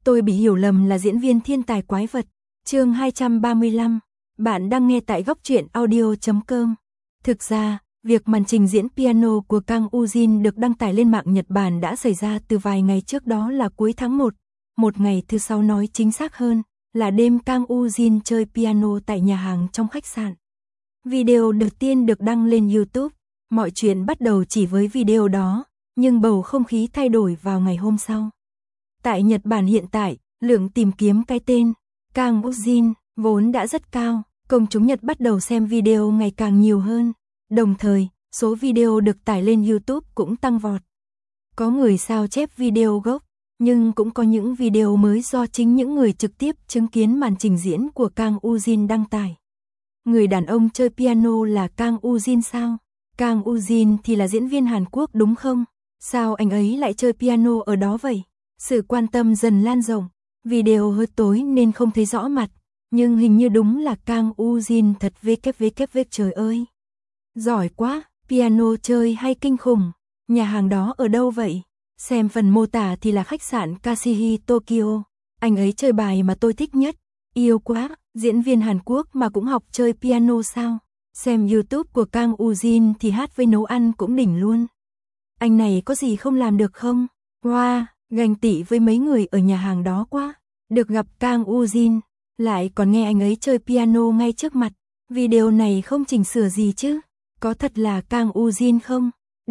Tôi bị hiểu lầm là diễn viên thiên tài quái vật. Chương 235. Bạn đang nghe tại góc truyện audio.com. Thực ra, việc màn trình diễn piano của Kang Woo-jin được đăng tải lên mạng Nhật Bản đã xảy ra từ vài ngày trước, đó là cuối tháng 1. Một ngày thứ 6, nói chính xác hơn là đêm Kang Woo-jin chơi piano tại nhà hàng trong khách sạn. Video đầu tiên được đăng lên YouTube. Mọi chuyện bắt đầu chỉ với video đó, nhưng bầu không khí thay đổi vào ngày hôm sau. Tại Nhật Bản hiện tại, lượng tìm kiếm cái tên Kang Woo-jin vốn đã rất cao, công chúng Nhật bắt đầu xem video ngày càng nhiều hơn. Đồng thời, số video được tải lên YouTube cũng tăng vọt. Có người sao chép video gốc, nhưng cũng có những video mới do chính những người trực tiếp chứng kiến màn trình diễn của Kang Woo-jin đăng tải. Người đàn ông chơi piano là Kang Woo-jin sao? Kang Woo-jin thì là diễn viên Hàn Quốc đúng không? Sao anh ấy lại chơi piano ở đó vậy? Sự quan tâm dần lan rộng. Video hơi tối nên không thấy rõ mặt, nhưng hình như đúng là Kang Woo-jin thật. WWW, trời ơi! Giỏi quá, piano chơi hay kinh khủng. Nhà hàng đó ở đâu vậy? Xem phần mô tả thì là khách sạn Kashihi Tokyo. Anh ấy chơi bài mà tôi thích nhất. Yêu quá, diễn viên Hàn Quốc mà cũng học chơi piano sao? Xem YouTube của Kang Woo-jin thì hát với nấu ăn cũng đỉnh luôn. Anh này có gì không làm được không? Wow, ganh tị với mấy người ở nhà hàng đó quá. Được gặp Kang Woo-jin, lại còn nghe anh ấy chơi piano ngay trước mặt. Video này không chỉnh sửa gì chứ? Có thật là Kang Woo-jin không?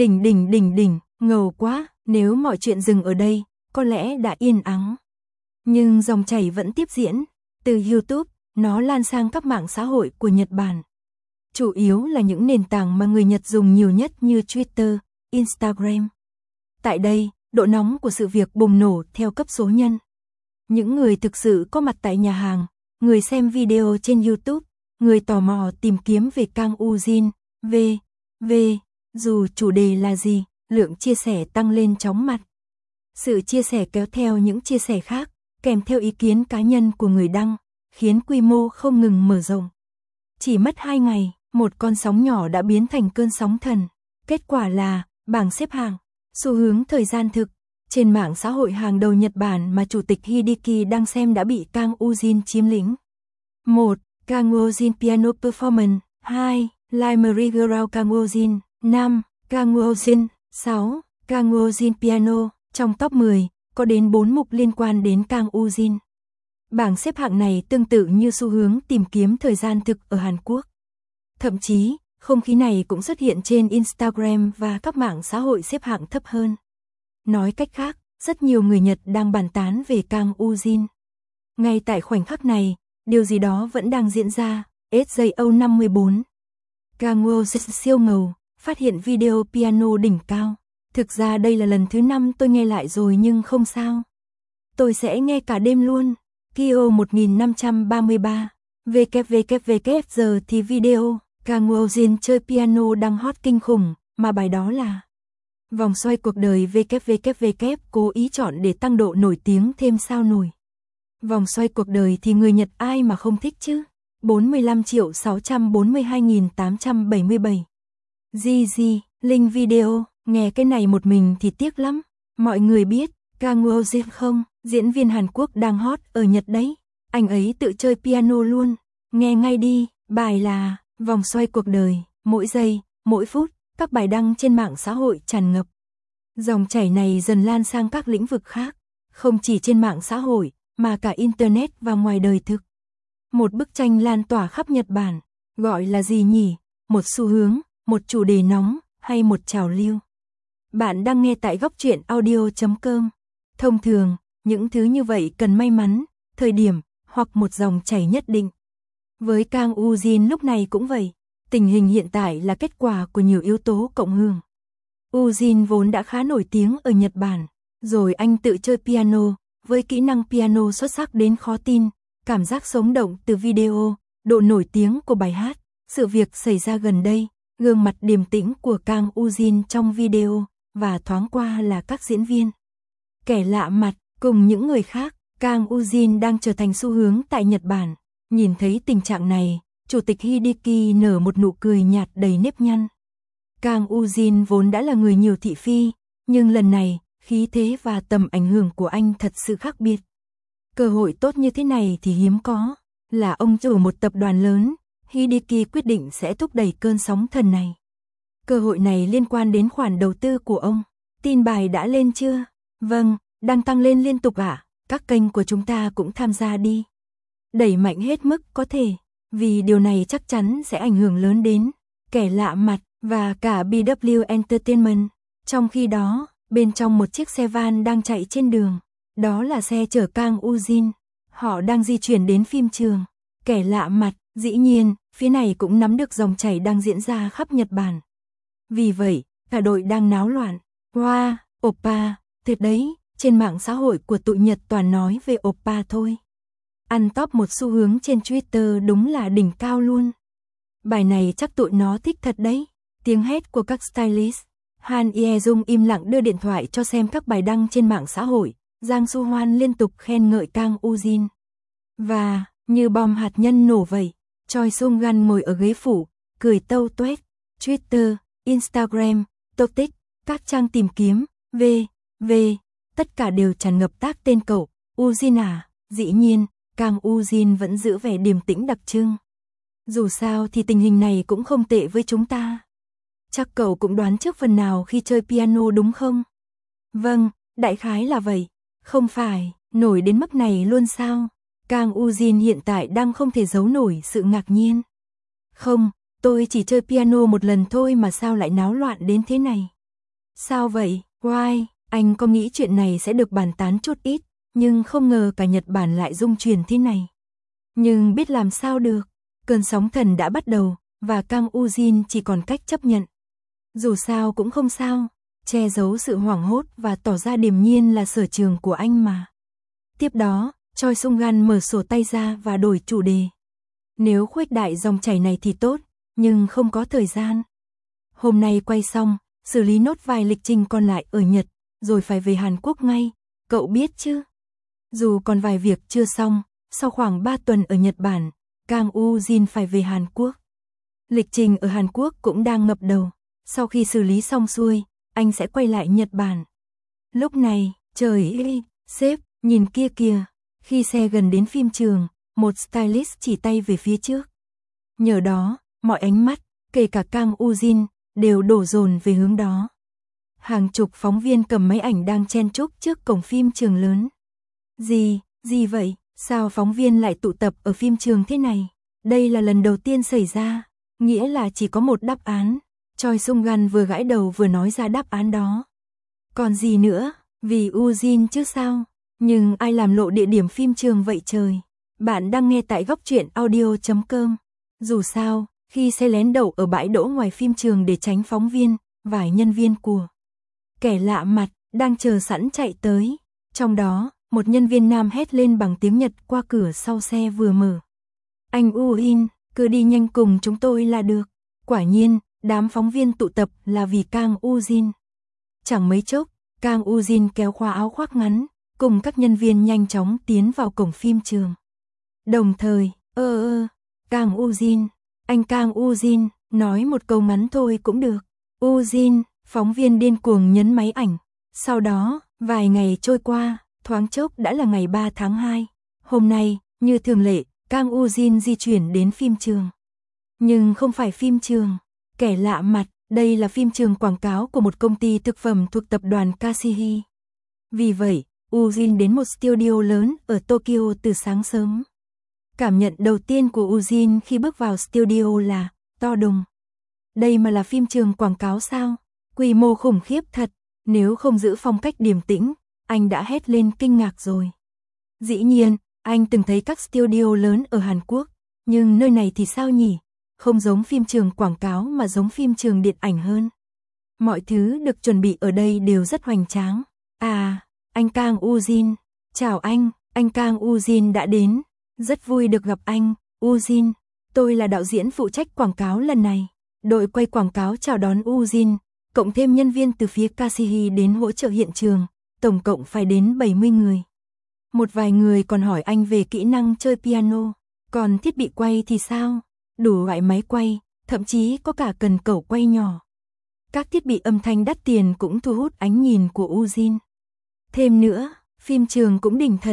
Đỉnh, ngầu quá. Nếu mọi chuyện dừng ở đây, có lẽ đã yên ắng. Nhưng dòng chảy vẫn tiếp diễn. Từ YouTube, nó lan sang các mạng xã hội của Nhật Bản. Chủ yếu là những nền tảng mà người Nhật dùng nhiều nhất như Twitter, Instagram. Tại đây, độ nóng của sự việc bùng nổ theo cấp số nhân. Những người thực sự có mặt tại nhà hàng, người xem video trên YouTube, người tò mò tìm kiếm về Kang Woo-jin, dù chủ đề là gì, lượng chia sẻ tăng lên chóng mặt. Sự chia sẻ kéo theo những chia sẻ khác, kèm theo ý kiến cá nhân của người đăng, khiến quy mô không ngừng mở rộng. Chỉ mất 2 ngày, một con sóng nhỏ đã biến thành cơn sóng thần. Kết quả là bảng xếp hạng, xu hướng thời gian thực. Trên mạng xã hội hàng đầu Nhật Bản mà Chủ tịch Hideki đang xem đã bị Kang Woo-jin chiếm lĩnh. 1. Kang Woo-jin Piano Performance. 2. Live Merry-Go-Round Kang Woo-jin. 5. Kang Woo-jin. 6. Kang Woo-jin Piano. Trong top 10, có đến 4 mục liên quan đến Kang Woo-jin. Bảng xếp hạng này tương tự như xu hướng tìm kiếm thời gian thực ở Hàn Quốc. Thậm chí, không khí này cũng xuất hiện trên Instagram và các mạng xã hội xếp hạng thấp hơn. Nói cách khác, rất nhiều người Nhật đang bàn tán về Kang Woo-jin. Ngay tại khoảnh khắc này, điều gì đó vẫn đang diễn ra. SJO54. Kang Woo-jin siêu ngầu, phát hiện video piano đỉnh cao. Thực ra đây là lần thứ 5 tôi nghe lại rồi nhưng không sao. Tôi sẽ nghe cả đêm luôn. Kyo 1533. WWW giờ thì video Kang Woo-jin chơi piano đang hot kinh khủng, mà bài đó là Vòng xoay cuộc đời. WWW cố ý chọn để tăng độ nổi tiếng thêm sao nổi. Vòng xoay cuộc đời thì người Nhật ai mà không thích chứ. 45.642.877. GG, link video, nghe cái này một mình thì tiếc lắm. Mọi người biết Kang Woo-jin không? Diễn viên Hàn Quốc đang hot ở Nhật đấy. Anh ấy tự chơi piano luôn. Nghe ngay đi, bài là Vòng xoay cuộc đời. Mỗi giây, mỗi phút, các bài đăng trên mạng xã hội tràn ngập. Dòng chảy này dần lan sang các lĩnh vực khác, không chỉ trên mạng xã hội, mà cả Internet và ngoài đời thực. Một bức tranh lan tỏa khắp Nhật Bản, gọi là gì nhỉ? Một xu hướng, một chủ đề nóng, hay một trào lưu? Bạn đang nghe tại góc truyện audio.com. Thông thường, những thứ như vậy cần may mắn, thời điểm, hoặc một dòng chảy nhất định. Với Kang Woo-jin lúc này cũng vậy. Tình hình hiện tại là kết quả của nhiều yếu tố cộng hưởng. Woo-jin vốn đã khá nổi tiếng ở Nhật Bản, rồi anh tự chơi piano, với kỹ năng piano xuất sắc đến khó tin, cảm giác sống động từ video, độ nổi tiếng của bài hát, sự việc xảy ra gần đây, gương mặt điềm tĩnh của Kang Woo-jin trong video, và thoáng qua là các diễn viên kẻ lạ mặt, cùng những người khác. Kang Woo-jin đang trở thành xu hướng tại Nhật Bản. Nhìn thấy tình trạng này, Chủ tịch Hideki nở một nụ cười nhạt đầy nếp nhăn. Kang Woo-jin vốn đã là người nhiều thị phi, nhưng lần này, khí thế và tầm ảnh hưởng của anh thật sự khác biệt. Cơ hội tốt như thế này thì hiếm có, là ông chủ một tập đoàn lớn, Hideki quyết định sẽ thúc đẩy cơn sóng thần này. Cơ hội này liên quan đến khoản đầu tư của ông. Tin bài đã lên chưa? Vâng, đang tăng lên liên tục ạ. Các kênh của chúng ta cũng tham gia đi. Đẩy mạnh hết mức có thể, vì điều này chắc chắn sẽ ảnh hưởng lớn đến kẻ lạ mặt và cả BW Entertainment. Trong khi đó, bên trong một chiếc xe van đang chạy trên đường, đó là xe chở Kang Ujin. Họ đang di chuyển đến phim trường. Kẻ lạ mặt, dĩ nhiên, phía này cũng nắm được dòng chảy đang diễn ra khắp Nhật Bản. Vì vậy, cả đội đang náo loạn. Wow, oppa, thiệt đấy, trên mạng xã hội của tụi Nhật toàn nói về oppa thôi. Ăn top một xu hướng trên Twitter đúng là đỉnh cao luôn. Bài này chắc tụi nó thích thật đấy. Tiếng hét của các stylist. Han Ye-jung im lặng đưa điện thoại cho xem các bài đăng trên mạng xã hội. Giang Su-hoan liên tục khen ngợi Kang Ujin. Và, như bom hạt nhân nổ vậy, Choi Sung-gun ngồi ở ghế phụ, cười tâu tuét. Twitter, Instagram, TikTok, các trang tìm kiếm, tất cả đều tràn ngập tác tên cậu, Ujin à. Dĩ nhiên, Kang Ujin vẫn giữ vẻ điềm tĩnh đặc trưng. Dù sao thì tình hình này cũng không tệ với chúng ta. Chắc cậu cũng đoán trước phần nào khi chơi piano đúng không? Vâng, đại khái là vậy. Không phải, nổi đến mức này luôn sao? Kang Ujin hiện tại đang không thể giấu nổi sự ngạc nhiên. Không, tôi chỉ chơi piano một lần thôi mà sao lại náo loạn đến thế này? Sao vậy? Why? Anh có nghĩ chuyện này sẽ được bàn tán chút ít, nhưng không ngờ cả Nhật Bản lại rung chuyển thế này. Nhưng biết làm sao được, cơn sóng thần đã bắt đầu, và Kang Ujin chỉ còn cách chấp nhận. Dù sao cũng không sao, che giấu sự hoảng hốt và tỏ ra điềm nhiên là sở trường của anh mà. Tiếp đó, Choi Sung-gun mở sổ tay ra và đổi chủ đề. Nếu khuếch đại dòng chảy này thì tốt, nhưng không có thời gian. Hôm nay quay xong, xử lý nốt vài lịch trình còn lại ở Nhật, rồi phải về Hàn Quốc ngay, cậu biết chứ? Dù còn vài việc chưa xong, sau khoảng 3 tuần ở Nhật Bản, Kang Ujin phải về Hàn Quốc. Lịch trình ở Hàn Quốc cũng đang ngập đầu, sau khi xử lý xong xuôi, anh sẽ quay lại Nhật Bản. Lúc này, trời ơi, sếp, nhìn kia kìa, khi xe gần đến phim trường, một stylist chỉ tay về phía trước. Nhờ đó, mọi ánh mắt, kể cả Kang Ujin, đều đổ dồn về hướng đó. Hàng chục phóng viên cầm máy ảnh đang chen chúc trước cổng phim trường lớn. Gì vậy? Sao phóng viên lại tụ tập ở phim trường thế này? Đây là lần đầu tiên xảy ra, nghĩa là chỉ có một đáp án. Choi Sung-gun vừa gãi đầu vừa nói ra đáp án đó. Còn gì nữa, vì Ujin chứ sao? Nhưng ai làm lộ địa điểm phim trường vậy trời? Bạn đang nghe tại góc truyện audio.com. Dù sao, khi xe lén đậu ở bãi đỗ ngoài phim trường để tránh phóng viên, vài nhân viên của kẻ lạ mặt đang chờ sẵn chạy tới. Trong đó, một nhân viên nam hét lên bằng tiếng Nhật qua cửa sau xe vừa mở. Anh Ujin, cứ đi nhanh cùng chúng tôi là được. Quả nhiên, đám phóng viên tụ tập là vì Kang Ujin. Chẳng mấy chốc, Kang Ujin kéo khóa áo khoác ngắn, cùng các nhân viên nhanh chóng tiến vào cổng phim trường. Đồng thời, Kang Ujin, anh Kang Ujin, nói một câu ngắn thôi cũng được. Ujin, phóng viên điên cuồng nhấn máy ảnh. Sau đó, vài ngày trôi qua, thoáng chốc đã là ngày 3 tháng 2. Hôm nay, như thường lệ, Kang Ujin di chuyển đến phim trường. Nhưng không phải phim trường kẻ lạ mặt, đây là phim trường quảng cáo của một công ty thực phẩm thuộc tập đoàn Kashihi. Vì vậy, Ujin đến một studio lớn ở Tokyo từ sáng sớm. Cảm nhận đầu tiên của Ujin khi bước vào studio là to đùng. Đây mà là phim trường quảng cáo sao? Quy mô khủng khiếp thật, nếu không giữ phong cách điềm tĩnh, anh đã hét lên kinh ngạc rồi. Dĩ nhiên, anh từng thấy các studio lớn ở Hàn Quốc, nhưng nơi này thì sao nhỉ? Không giống phim trường quảng cáo mà giống phim trường điện ảnh hơn. Mọi thứ được chuẩn bị ở đây đều rất hoành tráng. À, anh Kang Ujin. Chào anh Kang Ujin đã đến. Rất vui được gặp anh, Ujin. Tôi là đạo diễn phụ trách quảng cáo lần này. Đội quay quảng cáo chào đón Ujin, cộng thêm nhân viên từ phía Kashihi đến hỗ trợ hiện trường, tổng cộng phải đến 70 người. Một vài người còn hỏi anh về kỹ năng chơi piano, còn thiết bị quay thì sao? Đủ loại máy quay, thậm chí có cả cần cẩu quay nhỏ. Các thiết bị âm thanh đắt tiền cũng thu hút ánh nhìn của Ujin. Thêm nữa, phim trường cũng đỉnh thật,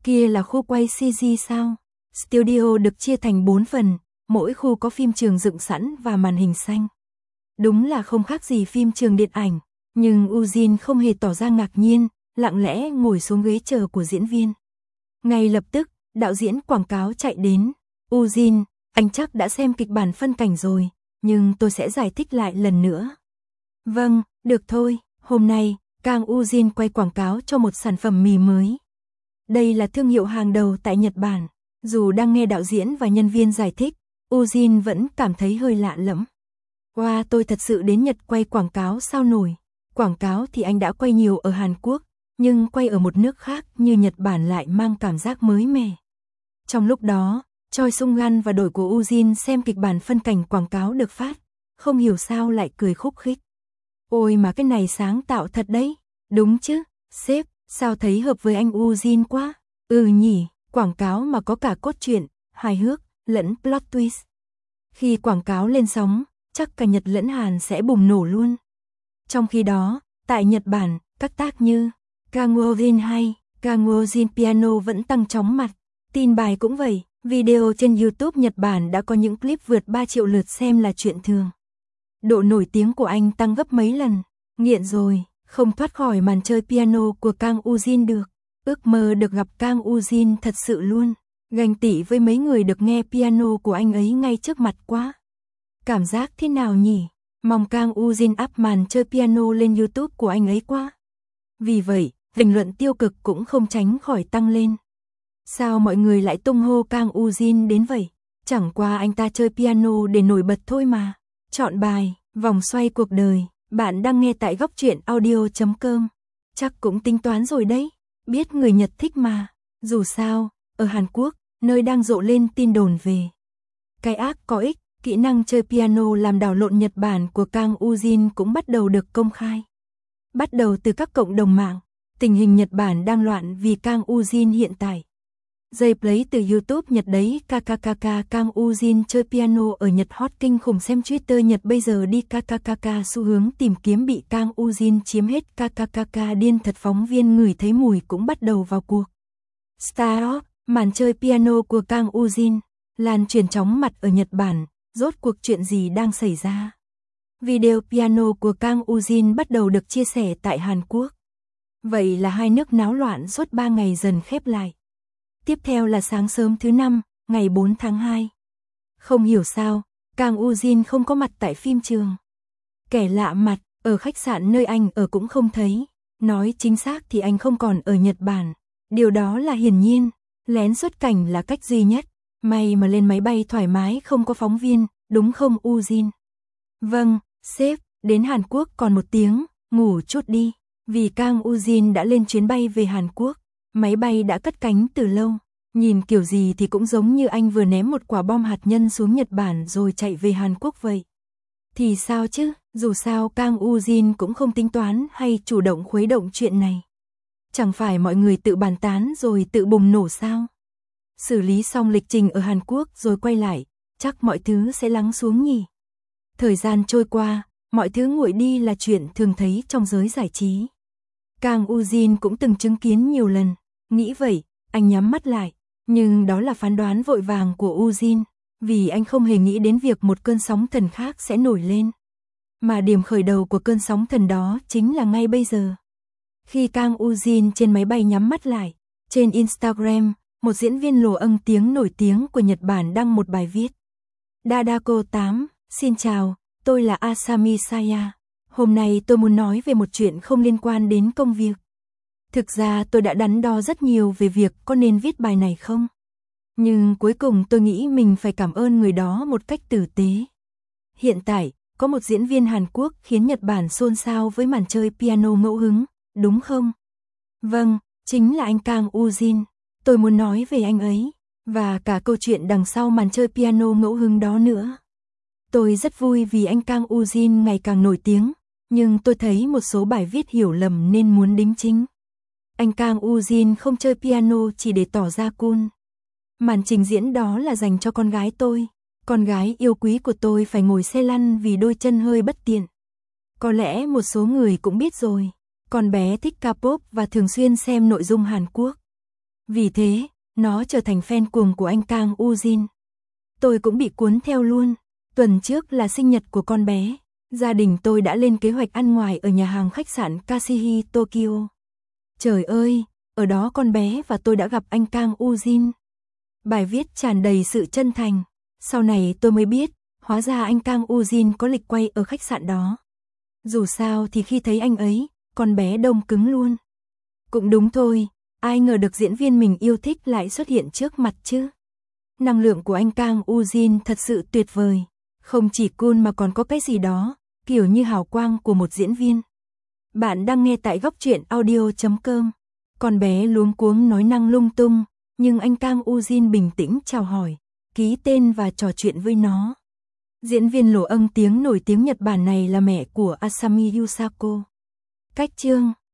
Kia là khu quay CG sao? Studio được chia thành 4 phần, mỗi khu có phim trường dựng sẵn và màn hình xanh. Đúng là không khác gì phim trường điện ảnh, nhưng Ujin không hề tỏ ra ngạc nhiên, lặng lẽ ngồi xuống ghế chờ của diễn viên. Ngay lập tức, đạo diễn quảng cáo chạy đến. Ujin, anh chắc đã xem kịch bản phân cảnh rồi, nhưng tôi sẽ giải thích lại lần nữa. Vâng, được thôi, hôm nay, Kang Ujin quay quảng cáo cho một sản phẩm mì mới. Đây là thương hiệu hàng đầu tại Nhật Bản. Dù đang nghe đạo diễn và nhân viên giải thích, Ujin vẫn cảm thấy hơi lạ lẫm. Wow, tôi thật sự đến Nhật quay quảng cáo sao nổi. Quảng cáo thì anh đã quay nhiều ở Hàn Quốc, nhưng quay ở một nước khác như Nhật Bản lại mang cảm giác mới mẻ. Trong lúc đó, Choi Sung-gun và đội của Ujin xem kịch bản phân cảnh quảng cáo được phát, không hiểu sao lại cười khúc khích. Ôi mà cái này sáng tạo thật đấy. Đúng chứ, sếp, sao thấy hợp với anh Ujin quá. Ừ nhỉ, quảng cáo mà có cả cốt truyện, hài hước, lẫn plot twist. Khi quảng cáo lên sóng, chắc cả Nhật lẫn Hàn sẽ bùng nổ luôn. Trong khi đó, tại Nhật Bản, các tác như Kang Woo-jin hay Kang Woo-jin Piano vẫn tăng chóng mặt. Tin bài cũng vậy, video trên YouTube Nhật Bản đã có những clip vượt 3 triệu lượt xem là chuyện thường. Độ nổi tiếng của anh tăng gấp mấy lần, nghiện rồi, không thoát khỏi màn chơi piano của Kang Ujin được. Ước mơ được gặp Kang Ujin thật sự luôn, ganh tị với mấy người được nghe piano của anh ấy ngay trước mặt quá. Cảm giác thế nào nhỉ? Mong Kang Ujin up màn chơi piano lên YouTube của anh ấy quá. Vì vậy, bình luận tiêu cực cũng không tránh khỏi tăng lên. Sao mọi người lại tung hô Kang Ujin đến vậy? Chẳng qua anh ta chơi piano để nổi bật thôi mà. Chọn bài, vòng xoay cuộc đời, bạn đang nghe tại góc truyện audio.com. Chắc cũng tính toán rồi đấy, biết người Nhật thích mà. Dù sao, ở Hàn Quốc, nơi đang rộ lên tin đồn về cái ác có ích, kỹ năng chơi piano làm đảo lộn Nhật Bản của Kang Ujin cũng bắt đầu được công khai. Bắt đầu từ các cộng đồng mạng, tình hình Nhật Bản đang loạn vì Kang Ujin hiện tại. Dây play từ YouTube Nhật đấy KKKK Kang Ujin chơi piano ở Nhật hot kinh khủng, xem Twitter Nhật bây giờ đi KKKK xu hướng tìm kiếm bị Kang Ujin chiếm hết KKKK điên thật, phóng viên ngửi thấy mùi cũng bắt đầu vào cuộc. Star of, màn chơi piano của Kang Ujin, lan truyền chóng mặt ở Nhật Bản, rốt cuộc chuyện gì đang xảy ra? Video piano của Kang Ujin bắt đầu được chia sẻ tại Hàn Quốc. Vậy là hai nước náo loạn suốt 3 ngày dần khép lại. Tiếp theo là sáng sớm thứ Năm, ngày 4 tháng 2. Không hiểu sao, Kang Ujin không có mặt tại phim trường. Kẻ lạ mặt, ở khách sạn nơi anh ở cũng không thấy. Nói chính xác thì anh không còn ở Nhật Bản. Điều đó là hiển nhiên, lén xuất cảnh là cách duy nhất. May mà lên máy bay thoải mái không có phóng viên, đúng không Ujin? Vâng, sếp, đến Hàn Quốc còn 1 tiếng, ngủ chút đi. Vì Kang Ujin đã lên chuyến bay về Hàn Quốc. Máy bay đã cất cánh từ lâu, nhìn kiểu gì thì cũng giống như anh vừa ném một quả bom hạt nhân xuống Nhật Bản rồi chạy về Hàn Quốc vậy. Thì sao chứ, dù sao Kang Ujin cũng không tính toán hay chủ động khuấy động chuyện này. Chẳng phải mọi người tự bàn tán rồi tự bùng nổ sao? Xử lý xong lịch trình ở Hàn Quốc rồi quay lại, chắc mọi thứ sẽ lắng xuống nhỉ. Thời gian trôi qua, mọi thứ nguội đi là chuyện thường thấy trong giới giải trí. Kang Ujin cũng từng chứng kiến nhiều lần, nghĩ vậy, anh nhắm mắt lại, nhưng đó là phán đoán vội vàng của Ujin, vì anh không hề nghĩ đến việc một cơn sóng thần khác sẽ nổi lên. Mà điểm khởi đầu của cơn sóng thần đó chính là ngay bây giờ. Khi Kang Ujin trên máy bay nhắm mắt lại, trên Instagram, một diễn viên lồ âng tiếng nổi tiếng của Nhật Bản đăng một bài viết. Dadako 8, xin chào, tôi là Asami Saya. Hôm nay tôi muốn nói về một chuyện không liên quan đến công việc. Thực ra tôi đã đắn đo rất nhiều về việc có nên viết bài này không. Nhưng cuối cùng tôi nghĩ mình phải cảm ơn người đó một cách tử tế. Hiện tại, có một diễn viên Hàn Quốc khiến Nhật Bản xôn xao với màn chơi piano ngẫu hứng, đúng không? Vâng, chính là anh Kang Ujin. Tôi muốn nói về anh ấy, và cả câu chuyện đằng sau màn chơi piano ngẫu hứng đó nữa. Tôi rất vui vì anh Kang Ujin ngày càng nổi tiếng, nhưng tôi thấy một số bài viết hiểu lầm nên muốn đính chính. Anh Kang Ujin không chơi piano chỉ để tỏ ra cool. Màn trình diễn đó là dành cho con gái tôi. Con gái yêu quý của tôi phải ngồi xe lăn vì đôi chân hơi bất tiện. Có lẽ một số người cũng biết rồi, con bé thích K-pop và thường xuyên xem nội dung Hàn Quốc. Vì thế, nó trở thành fan cuồng của anh Kang Ujin. Tôi cũng bị cuốn theo luôn. Tuần trước là sinh nhật của con bé. Gia đình tôi đã lên kế hoạch ăn ngoài ở nhà hàng khách sạn Kashihi Tokyo. Trời ơi, ở đó con bé và tôi đã gặp anh Kang Ujin. Bài viết tràn đầy sự chân thành. Sau này tôi mới biết, hóa ra anh Kang Ujin có lịch quay ở khách sạn đó. Dù sao thì khi thấy anh ấy, con bé đông cứng luôn. Cũng đúng thôi, ai ngờ được diễn viên mình yêu thích lại xuất hiện trước mặt chứ. Năng lượng của anh Kang Ujin thật sự tuyệt vời. Không chỉ cool mà còn có cái gì đó, kiểu như hào quang của một diễn viên. Bạn đang nghe tại góc truyện audio.com. Con bé luống cuống nói năng lung tung, nhưng anh Kang Ujin bình tĩnh chào hỏi, ký tên và trò chuyện với nó. Diễn viên lồ âng tiếng nổi tiếng Nhật Bản này là mẹ của Asami Yusako. Cách chương